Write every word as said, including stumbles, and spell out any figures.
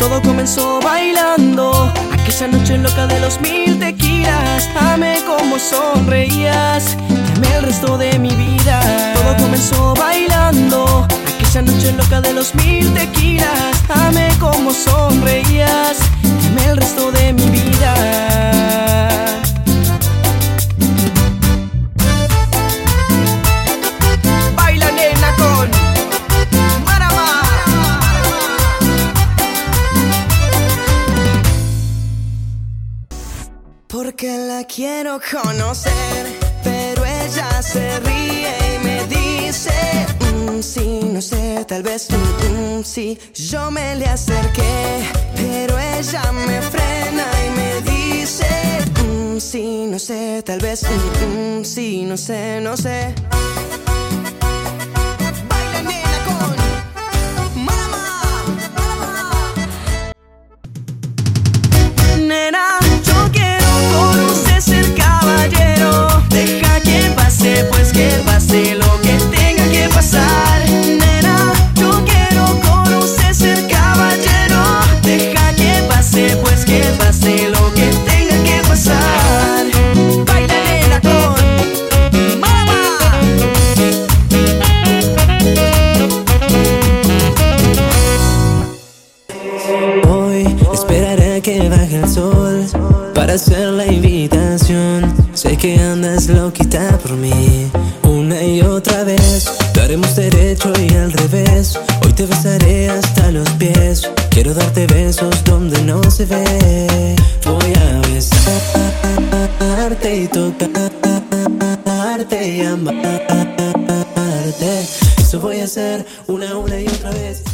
Todo comenzó bailando, aquella noche loca de los mil tequilas. Amé como sonreías, te amé el resto de mi vida. Todo comenzó bailando, aquella noche loca de los mil tequilas. Amé como sonreías, te amé el resto de mi vida. Porque la quiero conocer, pero ella se ríe y me dice mm, sí, no sé, tal vez mm, mm, sí. Yo me le acerqué, pero ella me frena y me dice mm, sí, no sé, tal vez mm, mm, sí, no sé, no sé. Baila nena con Marama, Marama. Nena, yo quiero ser caballero, deja que pase, pues que pase lo que tenga que pasar. Nena, yo quiero conocer ser caballero, deja que pase, pues que pase lo que tenga que pasar. Baila nena con Mama. Hoy esperaré que baje el sol para hacer la invitación. Sé que andas loquita por mí. Una y otra vez lo haremos derecho y al revés. Hoy te besaré hasta los pies. Quiero darte besos donde no se ve. Voy a besarte y tocarte y amarte. Eso voy a hacer una, una y otra vez.